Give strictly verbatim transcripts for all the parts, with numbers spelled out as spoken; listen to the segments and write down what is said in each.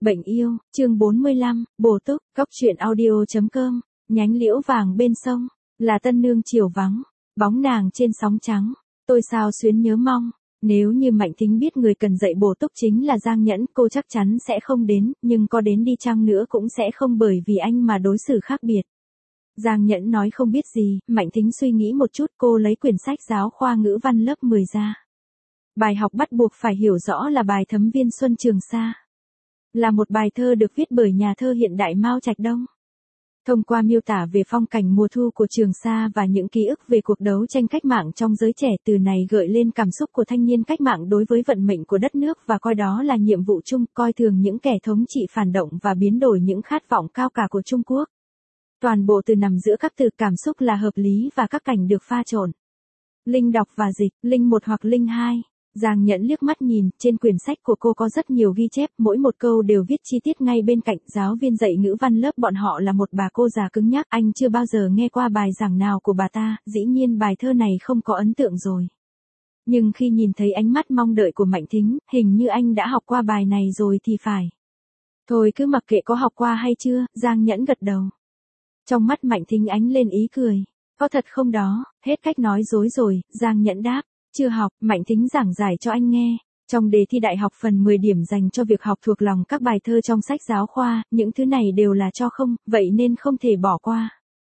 Bệnh yêu, chương bốn mươi lăm, bổ túc, góc truyện audio.com, nhánh liễu vàng bên sông, là tân nương chiều vắng, bóng nàng trên sóng trắng, tôi sao xuyến nhớ mong, nếu như Mạnh Thính biết người cần dạy bổ túc chính là Giang Nhẫn, cô chắc chắn sẽ không đến, nhưng có đến đi chăng nữa cũng sẽ không bởi vì anh mà đối xử khác biệt. Giang Nhẫn nói không biết gì, Mạnh Thính suy nghĩ một chút, cô lấy quyển sách giáo khoa ngữ văn lớp mười ra. Bài học bắt buộc phải hiểu rõ là bài Thấm Viên Xuân Trường Sa. Là một bài thơ được viết bởi nhà thơ hiện đại Mao Trạch Đông. Thông qua miêu tả về phong cảnh mùa thu của Trường Sa và những ký ức về cuộc đấu tranh cách mạng trong giới trẻ, từ này gợi lên cảm xúc của thanh niên cách mạng đối với vận mệnh của đất nước và coi đó là nhiệm vụ chung, coi thường những kẻ thống trị phản động và biến đổi những khát vọng cao cả của Trung Quốc. Toàn bộ từ nằm giữa các từ cảm xúc là hợp lý và các cảnh được pha trộn. Linh đọc và dịch, Linh một hoặc Linh hai. Giang Nhẫn liếc mắt nhìn, trên quyển sách của cô có rất nhiều ghi chép, mỗi một câu đều viết chi tiết ngay bên cạnh. Giáo viên dạy ngữ văn lớp bọn họ là một bà cô già cứng nhắc, anh chưa bao giờ nghe qua bài giảng nào của bà ta, dĩ nhiên bài thơ này không có ấn tượng rồi. Nhưng khi nhìn thấy ánh mắt mong đợi của Mạnh Thính, hình như anh đã học qua bài này rồi thì phải. Thôi cứ mặc kệ có học qua hay chưa, Giang Nhẫn gật đầu. Trong mắt Mạnh Thính ánh lên ý cười. Có thật không đó, hết cách nói dối rồi, Giang Nhẫn đáp. Chưa học, Mạnh Thính giảng giải cho anh nghe. Trong đề thi đại học phần mười điểm dành cho việc học thuộc lòng các bài thơ trong sách giáo khoa, những thứ này đều là cho không, vậy nên không thể bỏ qua.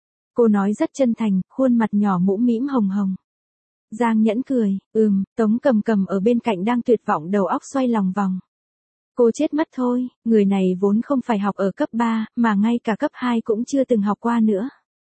Cô nói rất chân thành, khuôn mặt nhỏ mũm mĩm hồng hồng. Giang Nhẫn cười, ừm, Tống Cầm Cầm ở bên cạnh đang tuyệt vọng đầu óc xoay lòng vòng. Cô chết mất thôi, người này vốn không phải học ở cấp ba, mà ngay cả cấp hai cũng chưa từng học qua nữa.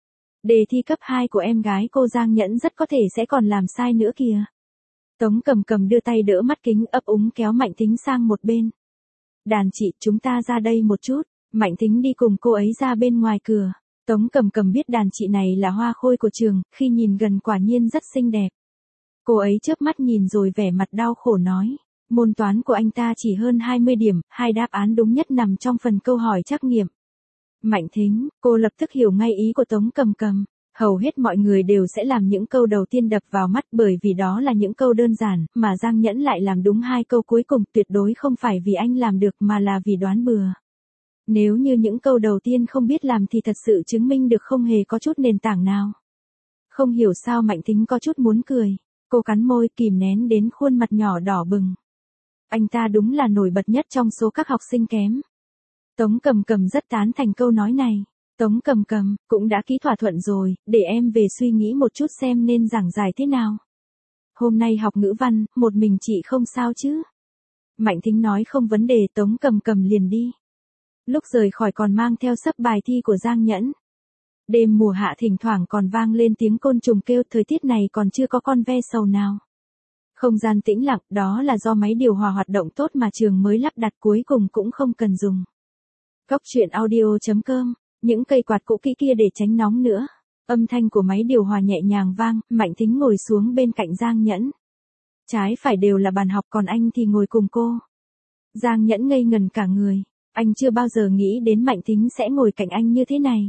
Đề thi cấp hai của em gái cô Giang Nhẫn rất có thể sẽ còn làm sai nữa kìa. Tống Cầm Cầm đưa tay đỡ mắt kính, ấp úng kéo Mạnh Thính sang một bên. Đàn chị, chúng ta ra đây một chút. Mạnh Thính đi cùng cô ấy ra bên ngoài cửa. Tống Cầm Cầm biết đàn chị này là hoa khôi của trường, khi nhìn gần quả nhiên rất xinh đẹp. Cô ấy chớp mắt nhìn rồi vẻ mặt đau khổ nói. Môn toán của anh ta chỉ hơn hai mươi điểm, hai đáp án đúng nhất nằm trong phần câu hỏi trắc nghiệm. Mạnh Thính, cô lập tức hiểu ngay ý của Tống Cầm Cầm. Hầu hết mọi người đều sẽ làm những câu đầu tiên đập vào mắt bởi vì đó là những câu đơn giản, mà Giang Nhẫn lại làm đúng hai câu cuối cùng, tuyệt đối không phải vì anh làm được mà là vì đoán bừa. Nếu như những câu đầu tiên không biết làm thì thật sự chứng minh được không hề có chút nền tảng nào. Không hiểu sao Mạnh Thính có chút muốn cười. Cô cắn môi kìm nén đến khuôn mặt nhỏ đỏ bừng. Anh ta đúng là nổi bật nhất trong số các học sinh kém. Tống Cầm Cầm rất tán thành câu nói này. Tống Cầm Cầm, cũng đã ký thỏa thuận rồi, để em về suy nghĩ một chút xem nên giảng giải thế nào. Hôm nay học ngữ văn, một mình chị không sao chứ? Mạnh Thính nói không vấn đề, Tống Cầm Cầm liền đi. Lúc rời khỏi còn mang theo sấp bài thi của Giang Nhẫn. Đêm mùa hạ thỉnh thoảng còn vang lên tiếng côn trùng kêu, thời tiết này còn chưa có con ve sầu nào. Không gian tĩnh lặng, đó là do máy điều hòa hoạt động tốt mà trường mới lắp đặt, cuối cùng cũng không cần dùng. Góc truyện audio.com. Những cây quạt cũ kỹ kia để tránh nóng nữa. Âm thanh của máy điều hòa nhẹ nhàng vang, Mạnh Thính ngồi xuống bên cạnh Giang Nhẫn. Trái phải đều là bàn học, còn anh thì ngồi cùng cô. Giang Nhẫn ngây ngần cả người. Anh chưa bao giờ nghĩ đến Mạnh Thính sẽ ngồi cạnh anh như thế này.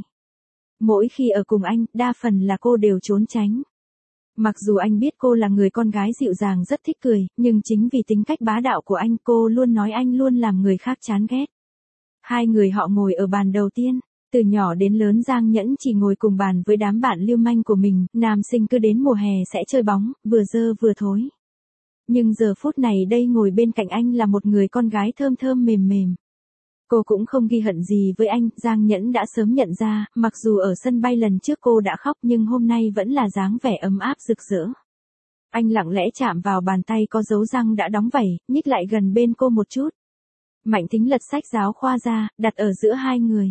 Mỗi khi ở cùng anh, đa phần là cô đều trốn tránh. Mặc dù anh biết cô là người con gái dịu dàng rất thích cười, nhưng chính vì tính cách bá đạo của anh, cô luôn nói anh luôn làm người khác chán ghét. Hai người họ ngồi ở bàn đầu tiên. Từ nhỏ đến lớn Giang Nhẫn chỉ ngồi cùng bàn với đám bạn lưu manh của mình, nam sinh cứ đến mùa hè sẽ chơi bóng, vừa dơ vừa thối. Nhưng giờ phút này đây ngồi bên cạnh anh là một người con gái thơm thơm mềm mềm. Cô cũng không ghi hận gì với anh, Giang Nhẫn đã sớm nhận ra, mặc dù ở sân bay lần trước cô đã khóc nhưng hôm nay vẫn là dáng vẻ ấm áp rực rỡ. Anh lặng lẽ chạm vào bàn tay có dấu răng đã đóng vảy, nhích lại gần bên cô một chút. Mạnh Thính lật sách giáo khoa ra, đặt ở giữa hai người.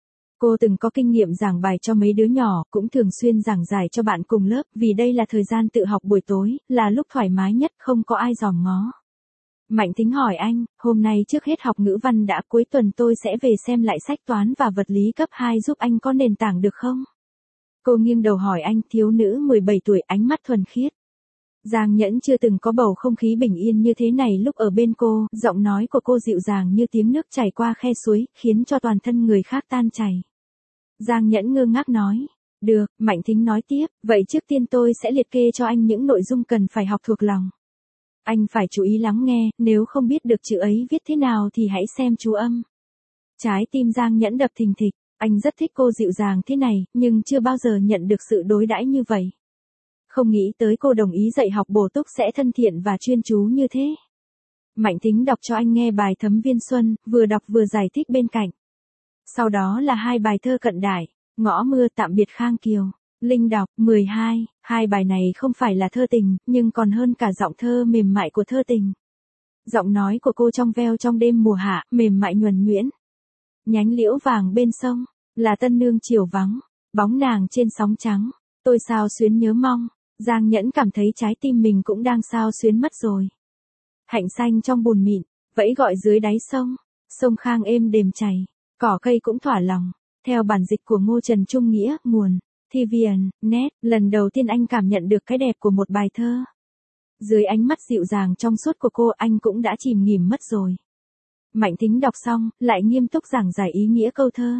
Cô từng có kinh nghiệm giảng bài cho mấy đứa nhỏ, cũng thường xuyên giảng giải cho bạn cùng lớp, vì đây là thời gian tự học buổi tối, là lúc thoải mái nhất, không có ai dòm ngó. Mạnh Thính hỏi anh, hôm nay trước hết học ngữ văn đã, cuối tuần tôi sẽ về xem lại sách toán và vật lý cấp hai giúp anh có nền tảng được không? Cô nghiêng đầu hỏi anh, thiếu nữ mười bảy tuổi, ánh mắt thuần khiết. Giang Nhẫn chưa từng có bầu không khí bình yên như thế này lúc ở bên cô, giọng nói của cô dịu dàng như tiếng nước chảy qua khe suối, khiến cho toàn thân người khác tan chảy. Giang Nhẫn ngơ ngác nói, được, Mạnh Thính nói tiếp, vậy trước tiên tôi sẽ liệt kê cho anh những nội dung cần phải học thuộc lòng. Anh phải chú ý lắng nghe, nếu không biết được chữ ấy viết thế nào thì hãy xem chú âm. Trái tim Giang Nhẫn đập thình thịch, anh rất thích cô dịu dàng thế này, nhưng chưa bao giờ nhận được sự đối đãi như vậy. Không nghĩ tới cô đồng ý dạy học bổ túc sẽ thân thiện và chuyên chú như thế. Mạnh Thính đọc cho anh nghe bài Thấm Viên Xuân, vừa đọc vừa giải thích bên cạnh. Sau đó là hai bài thơ cận đại, Ngõ Mưa, Tạm Biệt Khang Kiều. Linh đọc, mười hai, hai bài này không phải là thơ tình, nhưng còn hơn cả giọng thơ mềm mại của thơ tình. Giọng nói của cô trong veo trong đêm mùa hạ, mềm mại nhuần nhuyễn. Nhánh liễu vàng bên sông, là tân nương chiều vắng, bóng nàng trên sóng trắng, tôi sao xuyến nhớ mong. Giang Nhẫn cảm thấy trái tim mình cũng đang sao xuyến mất rồi. Hạnh xanh trong bùn mịn, vẫy gọi dưới đáy sông, sông Khang êm đềm chảy, cỏ cây cũng thỏa lòng. Theo bản dịch của Ngô Trần Trung Nghĩa, nguồn Thi Viền, net, lần đầu tiên anh cảm nhận được cái đẹp của một bài thơ. Dưới ánh mắt dịu dàng trong suốt của cô, anh cũng đã chìm nghỉm mất rồi. Mạnh Thính đọc xong, lại nghiêm túc giảng giải ý nghĩa câu thơ.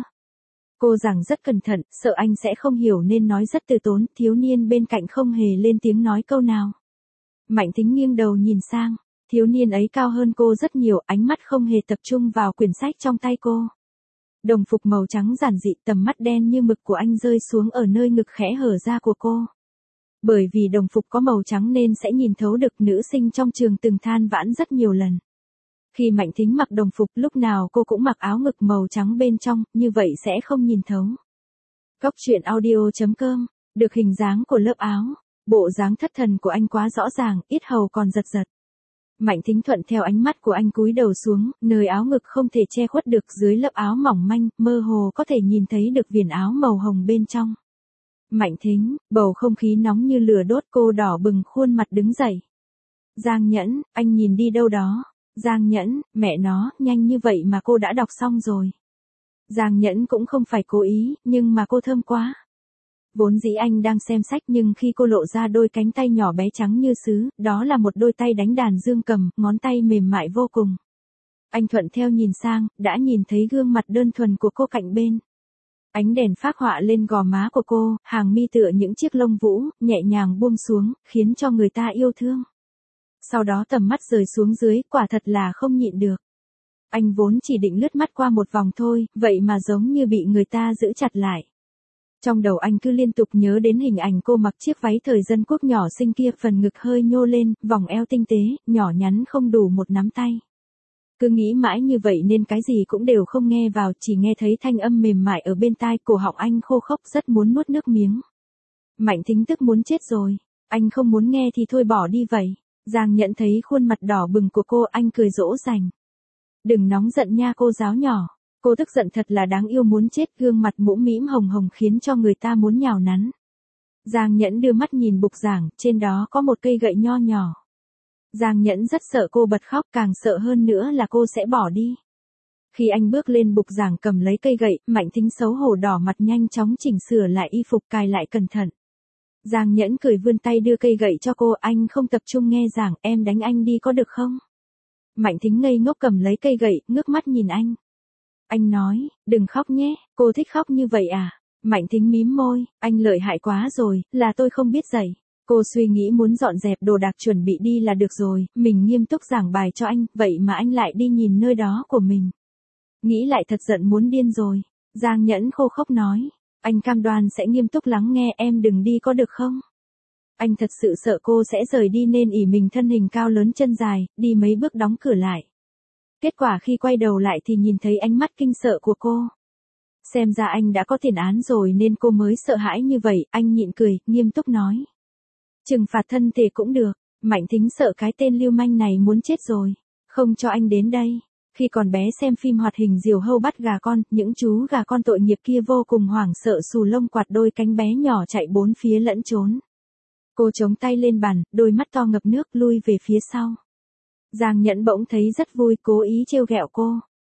Cô giảng rất cẩn thận, sợ anh sẽ không hiểu nên nói rất từ tốn, thiếu niên bên cạnh không hề lên tiếng nói câu nào. Mạnh Thính nghiêng đầu nhìn sang, thiếu niên ấy cao hơn cô rất nhiều, ánh mắt không hề tập trung vào quyển sách trong tay cô. Đồng phục màu trắng giản dị, tầm mắt đen như mực của anh rơi xuống ở nơi ngực khẽ hở ra của cô. Bởi vì đồng phục có màu trắng nên sẽ nhìn thấu được, nữ sinh trong trường từng than vãn rất nhiều lần. Khi Mạnh Thính mặc đồng phục, lúc nào cô cũng mặc áo ngực màu trắng bên trong, như vậy sẽ không nhìn thấu. Cóc truyện audio chấm com, được hình dáng của lớp áo, bộ dáng thất thần của anh quá rõ ràng, yết hầu còn giật giật. Mạnh Thính thuận theo ánh mắt của anh cúi đầu xuống, nơi áo ngực không thể che khuất được, dưới lớp áo mỏng manh, mơ hồ có thể nhìn thấy được viền áo màu hồng bên trong. Mạnh Thính, bầu không khí nóng như lửa đốt, cô đỏ bừng khuôn mặt đứng dậy. Giang Nhẫn, anh nhìn đi đâu đó. Giang Nhẫn, mẹ nó, nhanh như vậy mà cô đã đọc xong rồi. Giang Nhẫn cũng không phải cố ý, nhưng mà cô thơm quá. Vốn dĩ anh đang xem sách, nhưng khi cô lộ ra đôi cánh tay nhỏ bé trắng như sứ, đó là một đôi tay đánh đàn dương cầm, ngón tay mềm mại vô cùng. Anh thuận theo nhìn sang, đã nhìn thấy gương mặt đơn thuần của cô cạnh bên. Ánh đèn phác họa lên gò má của cô, hàng mi tựa những chiếc lông vũ, nhẹ nhàng buông xuống, khiến cho người ta yêu thương. Sau đó tầm mắt rời xuống dưới, quả thật là không nhịn được. Anh vốn chỉ định lướt mắt qua một vòng thôi, vậy mà giống như bị người ta giữ chặt lại. Trong đầu anh cứ liên tục nhớ đến hình ảnh cô mặc chiếc váy thời dân quốc nhỏ xinh kia, phần ngực hơi nhô lên, vòng eo tinh tế, nhỏ nhắn không đủ một nắm tay. Cứ nghĩ mãi như vậy nên cái gì cũng đều không nghe vào, chỉ nghe thấy thanh âm mềm mại ở bên tai, cổ họng anh khô khốc, rất muốn nuốt nước miếng. Mạnh Thính tức muốn chết rồi, anh không muốn nghe thì thôi bỏ đi vậy. Giang Nhẫn thấy khuôn mặt đỏ bừng của cô, anh cười dỗ dành. Đừng nóng giận nha cô giáo nhỏ. Cô tức giận thật là đáng yêu muốn chết, gương mặt mũm mĩm hồng hồng khiến cho người ta muốn nhào nắn. Giang Nhẫn đưa mắt nhìn bục giảng, trên đó có một cây gậy nho nhỏ. Giang Nhẫn rất sợ cô bật khóc, càng sợ hơn nữa là cô sẽ bỏ đi. Khi anh bước lên bục giảng cầm lấy cây gậy, Mạnh Thính xấu hổ đỏ mặt nhanh chóng chỉnh sửa lại y phục, cài lại cẩn thận. Giang Nhẫn cười vươn tay đưa cây gậy cho cô, anh không tập trung nghe giảng, em đánh anh đi có được không? Mạnh Thính ngây ngốc cầm lấy cây gậy, ngước mắt nhìn anh. Anh nói, đừng khóc nhé, cô thích khóc như vậy à? Mạnh Thính mím môi, anh lợi hại quá rồi, là tôi không biết dạy. Cô suy nghĩ muốn dọn dẹp đồ đạc chuẩn bị đi là được rồi, mình nghiêm túc giảng bài cho anh, vậy mà anh lại đi nhìn nơi đó của mình. Nghĩ lại thật giận muốn điên rồi. Giang Nhẫn khô khốc nói, anh cam đoan sẽ nghiêm túc lắng nghe, em đừng đi có được không? Anh thật sự sợ cô sẽ rời đi nên ỷ mình thân hình cao lớn chân dài, đi mấy bước đóng cửa lại. Kết quả khi quay đầu lại thì nhìn thấy ánh mắt kinh sợ của cô. Xem ra anh đã có tiền án rồi nên cô mới sợ hãi như vậy, anh nhịn cười, nghiêm túc nói. Trừng phạt thân thể cũng được, Mạnh Thính sợ cái tên lưu manh này muốn chết rồi, không cho anh đến đây. Khi còn bé xem phim hoạt hình Diều Hâu bắt gà con, những chú gà con tội nghiệp kia vô cùng hoảng sợ, xù lông quạt đôi cánh bé nhỏ chạy bốn phía lẫn trốn. Cô chống tay lên bàn, đôi mắt to ngập nước lui về phía sau. Giang Nhẫn bỗng thấy rất vui, cố ý trêu ghẹo cô.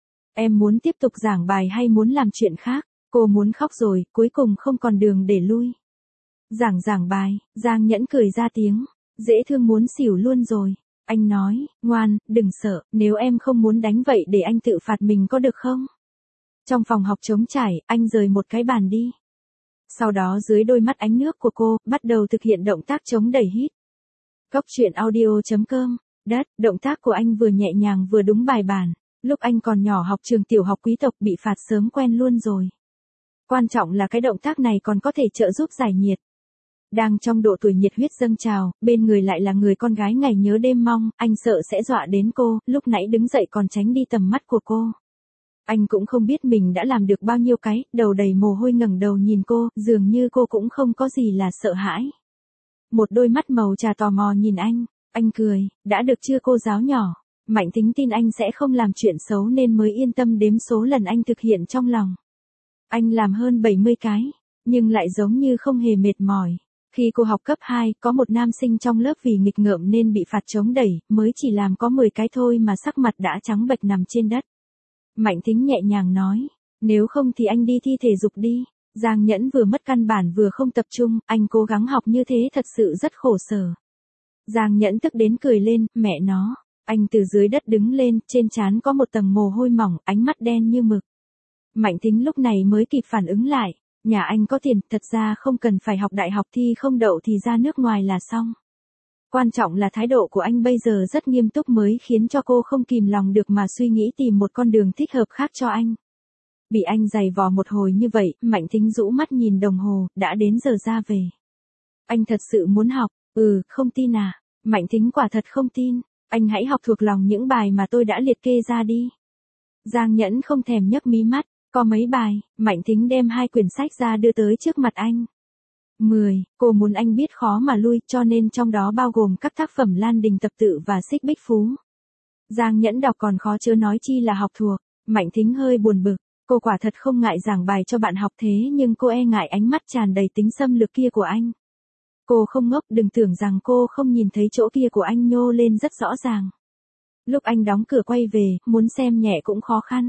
Em muốn tiếp tục giảng bài hay muốn làm chuyện khác? Cô muốn khóc rồi, cuối cùng không còn đường để lui. Giảng giảng bài, Giang Nhẫn cười ra tiếng, dễ thương muốn xỉu luôn rồi. Anh nói, ngoan, đừng sợ, nếu em không muốn đánh vậy để anh tự phạt mình có được không? Trong phòng học trống trải, anh rời một cái bàn đi. Sau đó dưới đôi mắt ánh nước của cô, bắt đầu thực hiện động tác chống đẩy hít. Cóc truyện audio chấm com, đất, động tác của anh vừa nhẹ nhàng vừa đúng bài bản. Lúc anh còn nhỏ học trường tiểu học quý tộc bị phạt sớm quen luôn rồi. Quan trọng là cái động tác này còn có thể trợ giúp giải nhiệt. Đang trong độ tuổi nhiệt huyết dâng trào, bên người lại là người con gái ngày nhớ đêm mong, anh sợ sẽ dọa đến cô, lúc nãy đứng dậy còn tránh đi tầm mắt của cô. Anh cũng không biết mình đã làm được bao nhiêu cái, đầu đầy mồ hôi ngẩng đầu nhìn cô, dường như cô cũng không có gì là sợ hãi. Một đôi mắt màu trà tò mò nhìn anh, anh cười, đã được chưa cô giáo nhỏ. Mạnh Thính tin anh sẽ không làm chuyện xấu nên mới yên tâm đếm số lần anh thực hiện trong lòng. Anh làm hơn bảy mươi cái, nhưng lại giống như không hề mệt mỏi. Khi cô học cấp hai, có một nam sinh trong lớp vì nghịch ngợm nên bị phạt chống đẩy, mới chỉ làm có mười cái thôi mà sắc mặt đã trắng bệch nằm trên đất. Mạnh Thính nhẹ nhàng nói, nếu không thì anh đi thi thể dục đi. Giang Nhẫn vừa mất căn bản vừa không tập trung, anh cố gắng học như thế thật sự rất khổ sở. Giang Nhẫn tức đến cười lên, mẹ nó. Anh từ dưới đất đứng lên, trên trán có một tầng mồ hôi mỏng, ánh mắt đen như mực. Mạnh Thính lúc này mới kịp phản ứng lại, nhà anh có tiền, thật ra không cần phải học đại học thi không đậu thì ra nước ngoài là xong. Quan trọng là thái độ của anh bây giờ rất nghiêm túc mới khiến cho cô không kìm lòng được mà suy nghĩ tìm một con đường thích hợp khác cho anh. Bị anh giày vò một hồi như vậy, Mạnh Thính rũ mắt nhìn đồng hồ, đã đến giờ ra về. Anh thật sự muốn học, ừ, không tin à, Mạnh Thính quả thật không tin, anh hãy học thuộc lòng những bài mà tôi đã liệt kê ra đi. Giang Nhẫn không thèm nhấc mí mắt, có mấy bài, Mạnh Thính đem hai quyển sách ra đưa tới trước mặt anh. mười, cô muốn anh biết khó mà lui cho nên trong đó bao gồm các tác phẩm Lan Đình Tập Tự và Xích Bích Phú. Giang Nhẫn đọc còn khó chớ nói chi là học thuộc, Mạnh Thính hơi buồn bực, cô quả thật không ngại giảng bài cho bạn học thế nhưng cô e ngại ánh mắt tràn đầy tính xâm lược kia của anh. Cô không ngốc, đừng tưởng rằng cô không nhìn thấy chỗ kia của anh nhô lên rất rõ ràng. Lúc anh đóng cửa quay về, muốn xem nhẹ cũng khó khăn.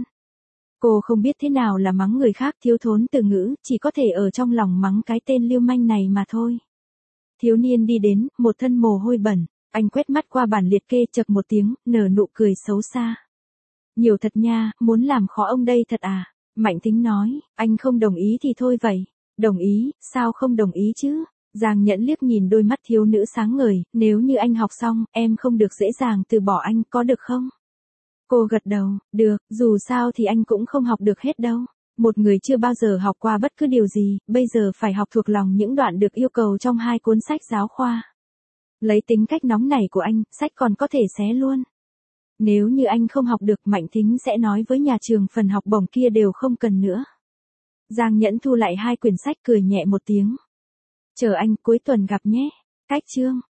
Cô không biết thế nào là mắng người khác thiếu thốn từ ngữ, chỉ có thể ở trong lòng mắng cái tên lưu manh này mà thôi. Thiếu niên đi đến, một thân mồ hôi bẩn, anh quét mắt qua bản liệt kê chậc một tiếng, nở nụ cười xấu xa. Nhiều thật nha, muốn làm khó ông đây thật à? Mạnh Thính nói, anh không đồng ý thì thôi vậy. Đồng ý, sao không đồng ý chứ? Giang Nhẫn liếc nhìn đôi mắt thiếu nữ sáng ngời, nếu như anh học xong, em không được dễ dàng từ bỏ anh, có được không? Cô gật đầu, được, dù sao thì anh cũng không học được hết đâu. Một người chưa bao giờ học qua bất cứ điều gì, bây giờ phải học thuộc lòng những đoạn được yêu cầu trong hai cuốn sách giáo khoa. Lấy tính cách nóng nảy của anh, sách còn có thể xé luôn. Nếu như anh không học được, Mạnh Thính sẽ nói với nhà trường phần học bổng kia đều không cần nữa. Giang Nhẫn thu lại hai quyển sách cười nhẹ một tiếng. Chờ anh cuối tuần gặp nhé. Cách chương.